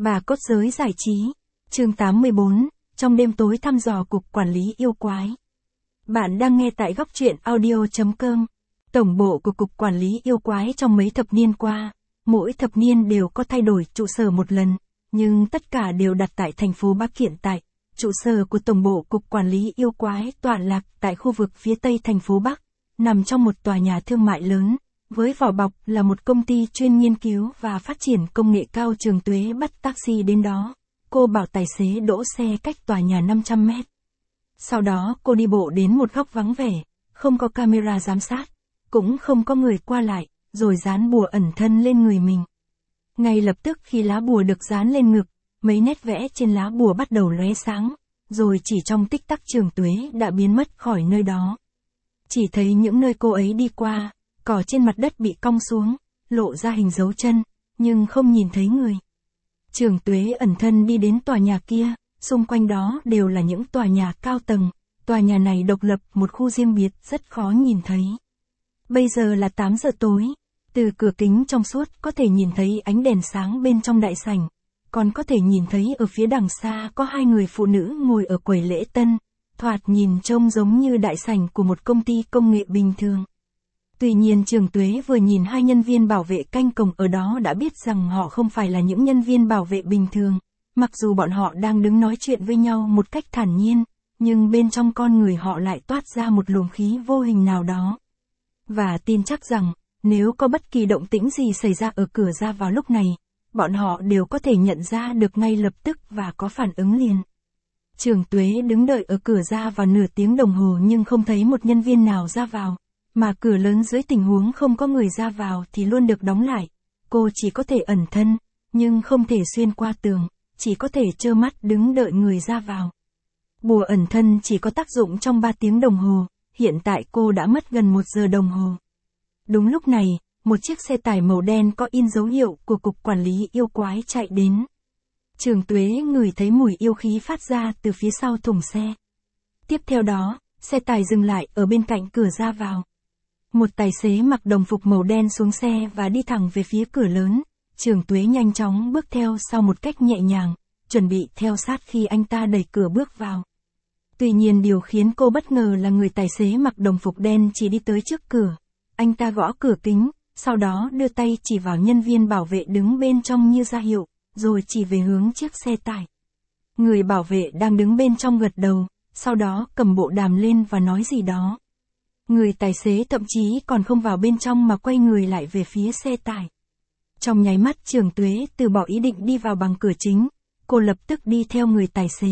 Bà cốt giới giải trí. Chương 84, trong đêm tối thăm dò Cục Quản lý yêu quái. Bạn đang nghe tại góc truyện audio.com. Tổng bộ của Cục Quản lý yêu quái trong mấy thập niên qua, mỗi thập niên đều có thay đổi trụ sở một lần, nhưng tất cả đều đặt tại thành phố Bắc hiện tại. Trụ sở của Tổng bộ Cục Quản lý yêu quái tọa lạc tại khu vực phía tây thành phố Bắc, nằm trong một tòa nhà thương mại lớn, với vỏ bọc là một công ty chuyên nghiên cứu và phát triển công nghệ cao. Trường Tuế bắt taxi đến đó. Cô bảo tài xế đỗ xe cách tòa nhà 500 mét. Sau đó cô đi bộ đến một góc vắng vẻ, không có camera giám sát, cũng không có người qua lại, rồi dán bùa ẩn thân lên người mình. Ngay lập tức khi lá bùa được dán lên ngực, mấy nét vẽ trên lá bùa bắt đầu lóe sáng, rồi chỉ trong tích tắc Trường Tuế đã biến mất khỏi nơi đó. Chỉ thấy những nơi cô ấy đi qua, cỏ trên mặt đất bị cong xuống, lộ ra hình dấu chân, nhưng không nhìn thấy người. Trường Tuế ẩn thân đi đến tòa nhà kia, xung quanh đó đều là những tòa nhà cao tầng, tòa nhà này độc lập một khu riêng biệt rất khó nhìn thấy. Bây giờ là 8 giờ tối, từ cửa kính trong suốt có thể nhìn thấy ánh đèn sáng bên trong đại sảnh, còn có thể nhìn thấy ở phía đằng xa có hai người phụ nữ ngồi ở quầy lễ tân, thoạt nhìn trông giống như đại sảnh của một công ty công nghệ bình thường. Tuy nhiên Trường Tuế vừa nhìn hai nhân viên bảo vệ canh cổng ở đó đã biết rằng họ không phải là những nhân viên bảo vệ bình thường, mặc dù bọn họ đang đứng nói chuyện với nhau một cách thản nhiên, nhưng bên trong con người họ lại toát ra một luồng khí vô hình nào đó. Và tin chắc rằng, nếu có bất kỳ động tĩnh gì xảy ra ở cửa ra vào lúc này, bọn họ đều có thể nhận ra được ngay lập tức và có phản ứng liền. Trường Tuế đứng đợi ở cửa ra vào nửa tiếng đồng hồ nhưng không thấy một nhân viên nào ra vào. Mà cửa lớn dưới tình huống không có người ra vào thì luôn được đóng lại. Cô chỉ có thể ẩn thân, nhưng không thể xuyên qua tường, chỉ có thể trơ mắt đứng đợi người ra vào. Bùa ẩn thân chỉ có tác dụng trong 3 tiếng đồng hồ, hiện tại cô đã mất gần 1 giờ đồng hồ. Đúng lúc này, một chiếc xe tải màu đen có in dấu hiệu của Cục Quản lý yêu quái chạy đến. Trường Tuế ngửi thấy mùi yêu khí phát ra từ phía sau thùng xe. Tiếp theo đó, xe tải dừng lại ở bên cạnh cửa ra vào. Một tài xế mặc đồng phục màu đen xuống xe và đi thẳng về phía cửa lớn. Trường Tuế nhanh chóng bước theo sau một cách nhẹ nhàng, chuẩn bị theo sát khi anh ta đẩy cửa bước vào. Tuy nhiên điều khiến cô bất ngờ là người tài xế mặc đồng phục đen chỉ đi tới trước cửa. Anh ta gõ cửa kính, sau đó đưa tay chỉ vào nhân viên bảo vệ đứng bên trong như ra hiệu, rồi chỉ về hướng chiếc xe tải. Người bảo vệ đang đứng bên trong gật đầu, sau đó cầm bộ đàm lên và nói gì đó. Người tài xế thậm chí còn không vào bên trong mà quay người lại về phía xe tải. Trong nháy mắt Trường Tuế từ bỏ ý định đi vào bằng cửa chính, cô lập tức đi theo người tài xế.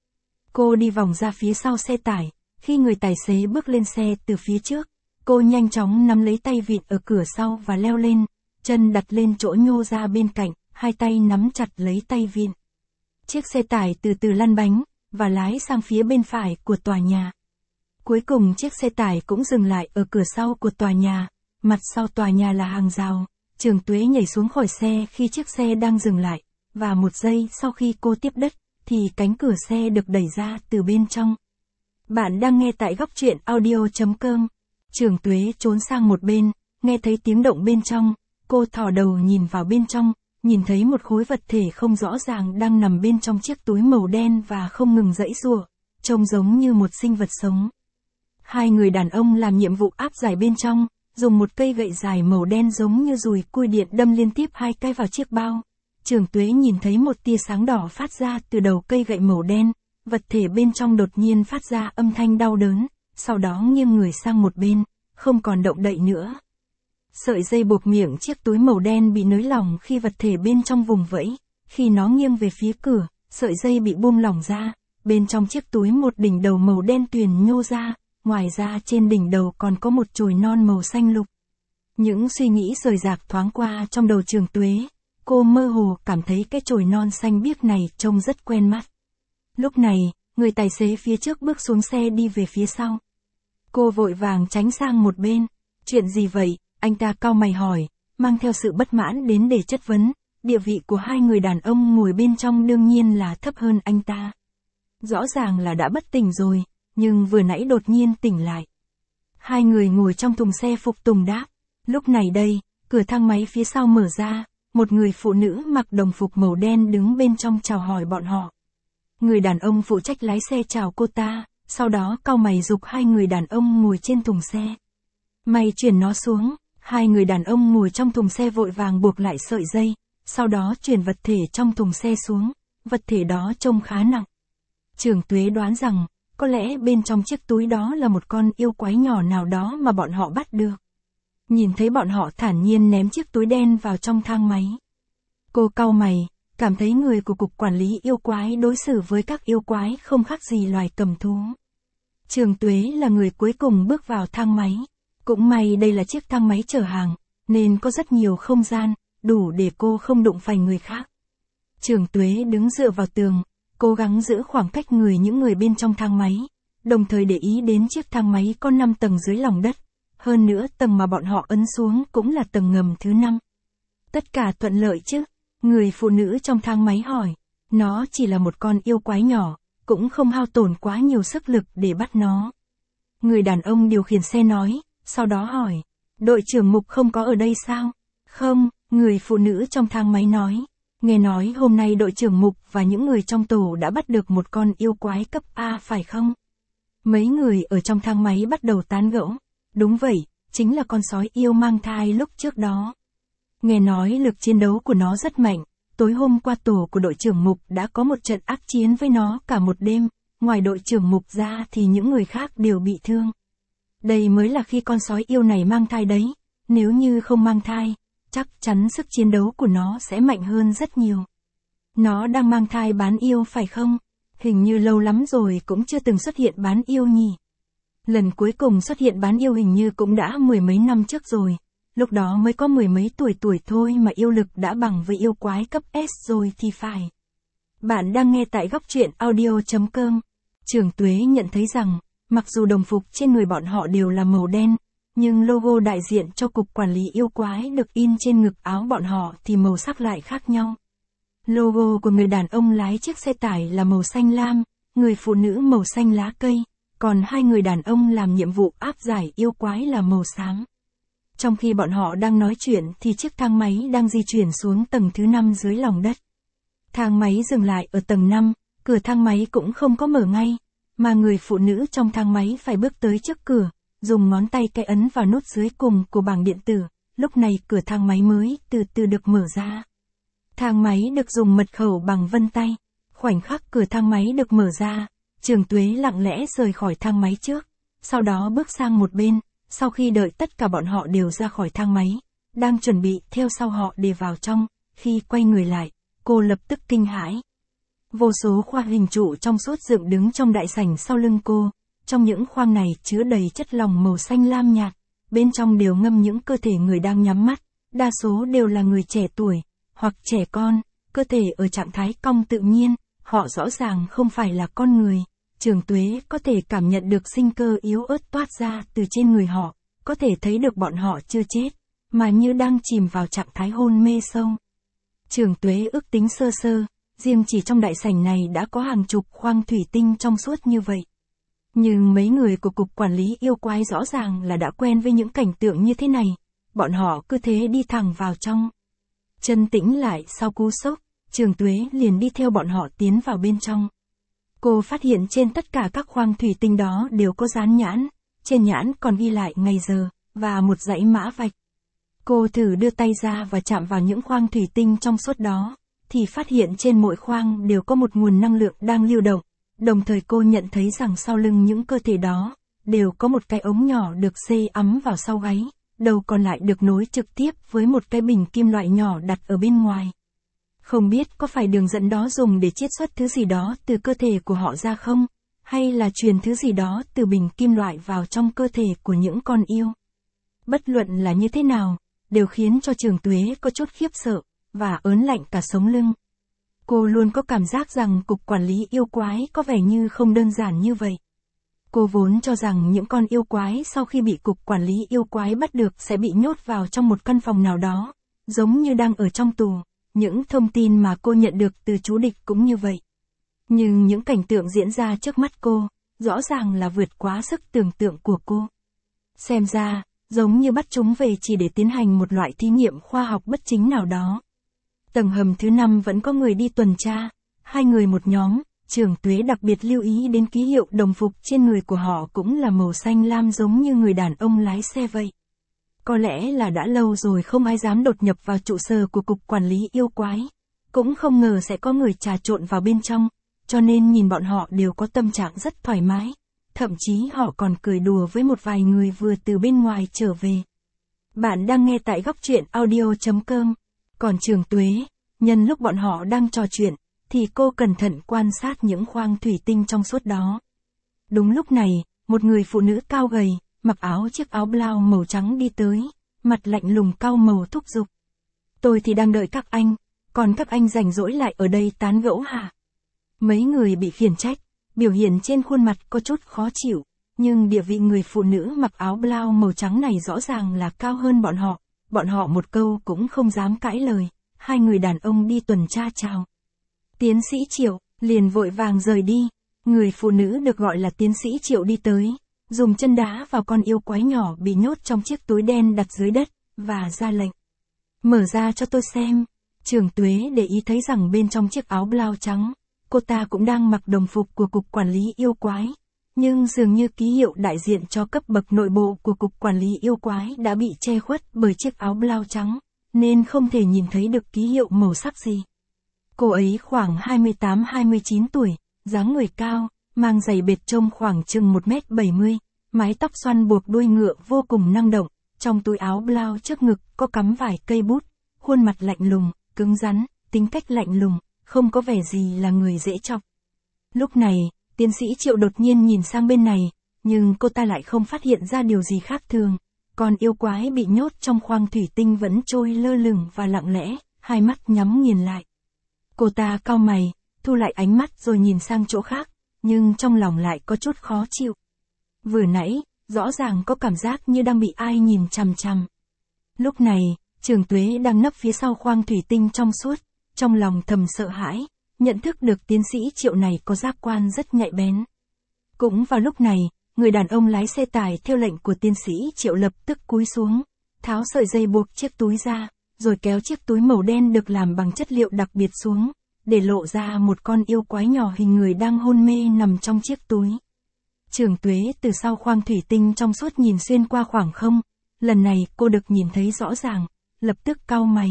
Cô đi vòng ra phía sau xe tải, khi người tài xế bước lên xe từ phía trước, cô nhanh chóng nắm lấy tay vịn ở cửa sau và leo lên, chân đặt lên chỗ nhô ra bên cạnh, hai tay nắm chặt lấy tay vịn. Chiếc xe tải từ từ lăn bánh, và lái sang phía bên phải của tòa nhà. Cuối cùng chiếc xe tải cũng dừng lại ở cửa sau của tòa nhà, mặt sau tòa nhà là hàng rào. Trường Tuế nhảy xuống khỏi xe khi chiếc xe đang dừng lại, và 1 giây sau khi cô tiếp đất, thì cánh cửa xe được đẩy ra từ bên trong. Bạn đang nghe tại góc truyện audio.com. Trường Tuế trốn sang một bên, nghe thấy tiếng động bên trong, cô thò đầu nhìn vào bên trong, nhìn thấy một khối vật thể không rõ ràng đang nằm bên trong chiếc túi màu đen và không ngừng giãy giụa, trông giống như một sinh vật sống. Hai người đàn ông làm nhiệm vụ áp giải bên trong, dùng một cây gậy dài màu đen giống như dùi cui điện đâm liên tiếp 2 cái vào chiếc bao. Trường Tuế nhìn thấy một tia sáng đỏ phát ra từ đầu cây gậy màu đen, vật thể bên trong đột nhiên phát ra âm thanh đau đớn, sau đó nghiêng người sang một bên, không còn động đậy nữa. Sợi dây buộc miệng chiếc túi màu đen bị nới lỏng khi vật thể bên trong vùng vẫy, khi nó nghiêng về phía cửa, sợi dây bị buông lỏng ra, bên trong chiếc túi một đỉnh đầu màu đen tuyền nhô ra. Ngoài ra trên đỉnh đầu còn có một chồi non màu xanh lục. Những suy nghĩ rời rạc thoáng qua trong đầu Trường Tuế, cô mơ hồ cảm thấy cái chồi non xanh biếc này trông rất quen mắt. Lúc này, người tài xế phía trước bước xuống xe đi về phía sau. Cô vội vàng tránh sang một bên. Chuyện gì vậy? Anh ta cau mày hỏi, mang theo sự bất mãn đến để chất vấn. Địa vị của hai người đàn ông ngồi bên trong đương nhiên là thấp hơn anh ta. Rõ ràng là đã bất tỉnh rồi, nhưng vừa nãy đột nhiên tỉnh lại. Hai người ngồi trong thùng xe phục tùng đáp. Lúc này đây, cửa thang máy phía sau mở ra, một người phụ nữ mặc đồng phục màu đen đứng bên trong chào hỏi bọn họ. Người đàn ông phụ trách lái xe chào cô ta, sau đó cau mày giục hai người đàn ông ngồi trên thùng xe. Mày chuyển nó xuống, hai người đàn ông ngồi trong thùng xe vội vàng buộc lại sợi dây, sau đó chuyển vật thể trong thùng xe xuống, vật thể đó trông khá nặng. Trưởng Tuế đoán rằng, có lẽ bên trong chiếc túi đó là một con yêu quái nhỏ nào đó mà bọn họ bắt được. Nhìn thấy bọn họ thản nhiên ném chiếc túi đen vào trong thang máy. Cô cau mày, cảm thấy người của Cục Quản lý Yêu Quái đối xử với các yêu quái không khác gì loài cầm thú. Trưởng Tuế là người cuối cùng bước vào thang máy. Cũng may đây là chiếc thang máy chở hàng, nên có rất nhiều không gian, đủ để cô không đụng phải người khác. Trưởng Tuế đứng dựa vào tường, cố gắng giữ khoảng cách những người bên trong thang máy, đồng thời để ý đến chiếc thang máy có 5 tầng dưới lòng đất, hơn nữa tầng mà bọn họ ấn xuống cũng là tầng ngầm thứ 5. Tất cả thuận lợi chứ? Người phụ nữ trong thang máy hỏi. Nó chỉ là một con yêu quái nhỏ, cũng không hao tổn quá nhiều sức lực để bắt nó. Người đàn ông điều khiển xe nói, sau đó hỏi, đội trưởng Mục không có ở đây sao? Không, người phụ nữ trong thang máy nói. Nghe nói hôm nay đội trưởng Mục và những người trong tổ đã bắt được một con yêu quái cấp A phải không? Mấy người ở trong thang máy bắt đầu tán gẫu. Đúng vậy, chính là con sói yêu mang thai lúc trước đó. Nghe nói lực chiến đấu của nó rất mạnh, tối hôm qua tổ của đội trưởng Mục đã có một trận ác chiến với nó cả một đêm, ngoài đội trưởng Mục ra thì những người khác đều bị thương. Đây mới là khi con sói yêu này mang thai đấy, nếu như không mang thai, chắc chắn sức chiến đấu của nó sẽ mạnh hơn rất nhiều. Nó đang mang thai bán yêu phải không? Hình như lâu lắm rồi cũng chưa từng xuất hiện bán yêu nhỉ. Lần cuối cùng xuất hiện bán yêu hình như cũng đã 10 mấy năm trước rồi. Lúc đó mới có 10 mấy tuổi thôi mà yêu lực đã bằng với yêu quái cấp S rồi thì phải. Bạn đang nghe tại góc truyện audio.com. Trưởng Tuế nhận thấy rằng, mặc dù đồng phục trên người bọn họ đều là màu đen, nhưng logo đại diện cho Cục Quản lý Yêu Quái được in trên ngực áo bọn họ thì màu sắc lại khác nhau. Logo của người đàn ông lái chiếc xe tải là màu xanh lam, người phụ nữ màu xanh lá cây, còn hai người đàn ông làm nhiệm vụ áp giải yêu quái là màu xám. Trong khi bọn họ đang nói chuyện thì chiếc thang máy đang di chuyển xuống tầng thứ 5 dưới lòng đất. Thang máy dừng lại ở tầng 5, cửa thang máy cũng không có mở ngay, mà người phụ nữ trong thang máy phải bước tới trước cửa, dùng ngón tay cái ấn vào nút dưới cùng của bảng điện tử, lúc này cửa thang máy mới từ từ được mở ra. Thang máy được dùng mật khẩu bằng vân tay. Khoảnh khắc cửa thang máy được mở ra, Trưởng Tuế lặng lẽ rời khỏi thang máy trước, sau đó bước sang một bên, sau khi đợi tất cả bọn họ đều ra khỏi thang máy, đang chuẩn bị theo sau họ để vào trong, khi quay người lại, cô lập tức kinh hãi. Vô số khoang hình trụ trong suốt dựng đứng trong đại sảnh sau lưng cô, trong những khoang này chứa đầy chất lỏng màu xanh lam nhạt, bên trong đều ngâm những cơ thể người đang nhắm mắt, đa số đều là người trẻ tuổi, hoặc trẻ con, cơ thể ở trạng thái cong tự nhiên, họ rõ ràng không phải là con người. Trưởng Tuế có thể cảm nhận được sinh cơ yếu ớt toát ra từ trên người họ, có thể thấy được bọn họ chưa chết, mà như đang chìm vào trạng thái hôn mê sâu. Trưởng Tuế ước tính sơ sơ, riêng chỉ trong đại sảnh này đã có hàng chục khoang thủy tinh trong suốt như vậy. Nhưng mấy người của Cục Quản lý Yêu Quái rõ ràng là đã quen với những cảnh tượng như thế này, bọn họ cứ thế đi thẳng vào trong. Chân tĩnh lại sau cú sốc, Trưởng Tuế liền đi theo bọn họ tiến vào bên trong. Cô phát hiện trên tất cả các khoang thủy tinh đó đều có dán nhãn, trên nhãn còn ghi lại ngày giờ, và một dãy mã vạch. Cô thử đưa tay ra và chạm vào những khoang thủy tinh trong suốt đó, thì phát hiện trên mỗi khoang đều có một nguồn năng lượng đang lưu động, đồng thời cô nhận thấy rằng sau lưng những cơ thể đó, đều có một cái ống nhỏ được xê ắm vào sau gáy, đầu còn lại được nối trực tiếp với một cái bình kim loại nhỏ đặt ở bên ngoài. Không biết có phải đường dẫn đó dùng để chiết xuất thứ gì đó từ cơ thể của họ ra không, hay là truyền thứ gì đó từ bình kim loại vào trong cơ thể của những con yêu. Bất luận là như thế nào, đều khiến cho Trưởng Tuế có chút khiếp sợ, và ớn lạnh cả sống lưng. Cô luôn có cảm giác rằng Cục Quản lý Yêu Quái có vẻ như không đơn giản như vậy. Cô vốn cho rằng những con yêu quái sau khi bị Cục Quản lý Yêu Quái bắt được sẽ bị nhốt vào trong một căn phòng nào đó, giống như đang ở trong tù. Những thông tin mà cô nhận được từ chú địch cũng như vậy. Nhưng những cảnh tượng diễn ra trước mắt cô, rõ ràng là vượt quá sức tưởng tượng của cô. Xem ra, giống như bắt chúng về chỉ để tiến hành một loại thí nghiệm khoa học bất chính nào đó, Tầng hầm thứ 5 vẫn có người đi tuần tra, hai người một nhóm, Trường Tuế đặc biệt lưu ý đến ký hiệu đồng phục trên người của họ cũng là màu xanh lam giống như người đàn ông lái xe vậy. Có lẽ là đã lâu rồi không ai dám đột nhập vào trụ sở của Cục Quản lý Yêu Quái, cũng không ngờ sẽ có người trà trộn vào bên trong, cho nên nhìn bọn họ đều có tâm trạng rất thoải mái, thậm chí họ còn cười đùa với một vài người vừa từ bên ngoài trở về. Bạn đang nghe tại góc truyện audio.com. Còn Trường Tuế, nhân lúc bọn họ đang trò chuyện, thì cô cẩn thận quan sát những khoang thủy tinh trong suốt đó. Đúng lúc này, một người phụ nữ cao gầy, mặc chiếc áo blau màu trắng đi tới, mặt lạnh lùng cau màu thúc giục. Tôi thì đang đợi các anh, còn các anh rảnh rỗi lại ở đây tán gẫu hả? Mấy người bị phiền trách, biểu hiện trên khuôn mặt có chút khó chịu, nhưng địa vị người phụ nữ mặc áo blau màu trắng này rõ ràng là cao hơn bọn họ một câu cũng không dám cãi lời, hai người đàn ông đi tuần tra chào. Tiến sĩ Triệu, liền vội vàng rời đi, người phụ nữ được gọi là tiến sĩ Triệu đi tới, dùng chân đá vào con yêu quái nhỏ bị nhốt trong chiếc túi đen đặt dưới đất, và ra lệnh. Mở ra cho tôi xem. Trường Tuế để ý thấy rằng bên trong chiếc áo blau trắng, cô ta cũng đang mặc đồng phục của Cục Quản lý Yêu Quái, nhưng dường như ký hiệu đại diện cho cấp bậc nội bộ của Cục Quản lý Yêu Quái đã bị che khuất bởi chiếc áo blau trắng, nên không thể nhìn thấy được ký hiệu màu sắc gì. Cô ấy khoảng 28-29 tuổi, dáng người cao, mang giày bệt trông khoảng chừng 1m70, mái tóc xoăn buộc đuôi ngựa vô cùng năng động, trong túi áo blau trước ngực có cắm vài cây bút, khuôn mặt lạnh lùng, cứng rắn, tính cách lạnh lùng, không có vẻ gì là người dễ chọc. Lúc này, tiến sĩ Triệu đột nhiên nhìn sang bên này, nhưng cô ta lại không phát hiện ra điều gì khác thường. Còn yêu quái bị nhốt trong khoang thủy tinh vẫn trôi lơ lửng và lặng lẽ, hai mắt nhắm nghiền lại. Cô ta cau mày, thu lại ánh mắt rồi nhìn sang chỗ khác, nhưng trong lòng lại có chút khó chịu. Vừa nãy, rõ ràng có cảm giác như đang bị ai nhìn chằm chằm. Lúc này, Trường Tuế đang nấp phía sau khoang thủy tinh trong suốt, trong lòng thầm sợ hãi, nhận thức được tiến sĩ Triệu này có giác quan rất nhạy bén. Cũng vào lúc này, người đàn ông lái xe tải theo lệnh của tiến sĩ Triệu lập tức cúi xuống, tháo sợi dây buộc chiếc túi ra, rồi kéo chiếc túi màu đen được làm bằng chất liệu đặc biệt xuống, để lộ ra một con yêu quái nhỏ hình người đang hôn mê nằm trong chiếc túi. Trường Tuế từ sau khoang thủy tinh trong suốt nhìn xuyên qua khoảng không, lần này cô được nhìn thấy rõ ràng, lập tức cau mày.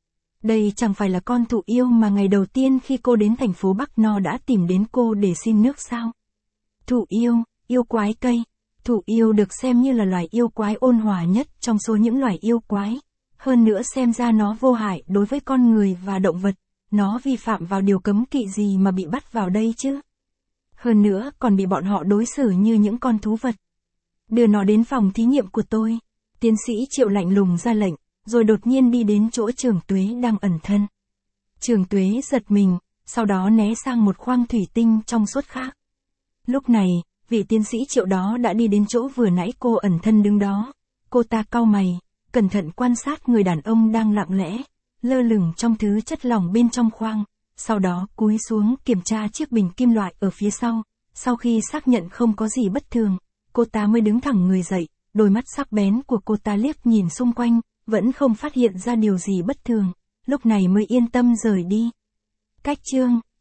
Đây chẳng phải là con thụ yêu mà ngày đầu tiên khi cô đến thành phố Bắc No đã tìm đến cô để xin nước sao? Thụ yêu, yêu quái cây. Thụ yêu được xem như là loài yêu quái ôn hòa nhất trong số những loài yêu quái. Hơn nữa xem ra nó vô hại đối với con người và động vật, nó vi phạm vào điều cấm kỵ gì mà bị bắt vào đây chứ? Hơn nữa còn bị bọn họ đối xử như những con thú vật. Đưa nó đến phòng thí nghiệm của tôi. Tiến sĩ Triệu lạnh lùng ra lệnh, rồi đột nhiên đi đến chỗ Trường Tuế đang ẩn thân. Trường Tuế giật mình, sau đó né sang một khoang thủy tinh trong suốt khác. Lúc này, vị tiến sĩ Triệu đó đã đi đến chỗ vừa nãy cô ẩn thân đứng đó. Cô ta cau mày, cẩn thận quan sát người đàn ông đang lặng lẽ, lơ lửng trong thứ chất lỏng bên trong khoang, sau đó cúi xuống kiểm tra chiếc bình kim loại ở phía sau. Sau khi xác nhận không có gì bất thường, cô ta mới đứng thẳng người dậy, đôi mắt sắc bén của cô ta liếc nhìn xung quanh, vẫn không phát hiện ra điều gì bất thường, lúc này mới yên tâm rời đi. Cách chương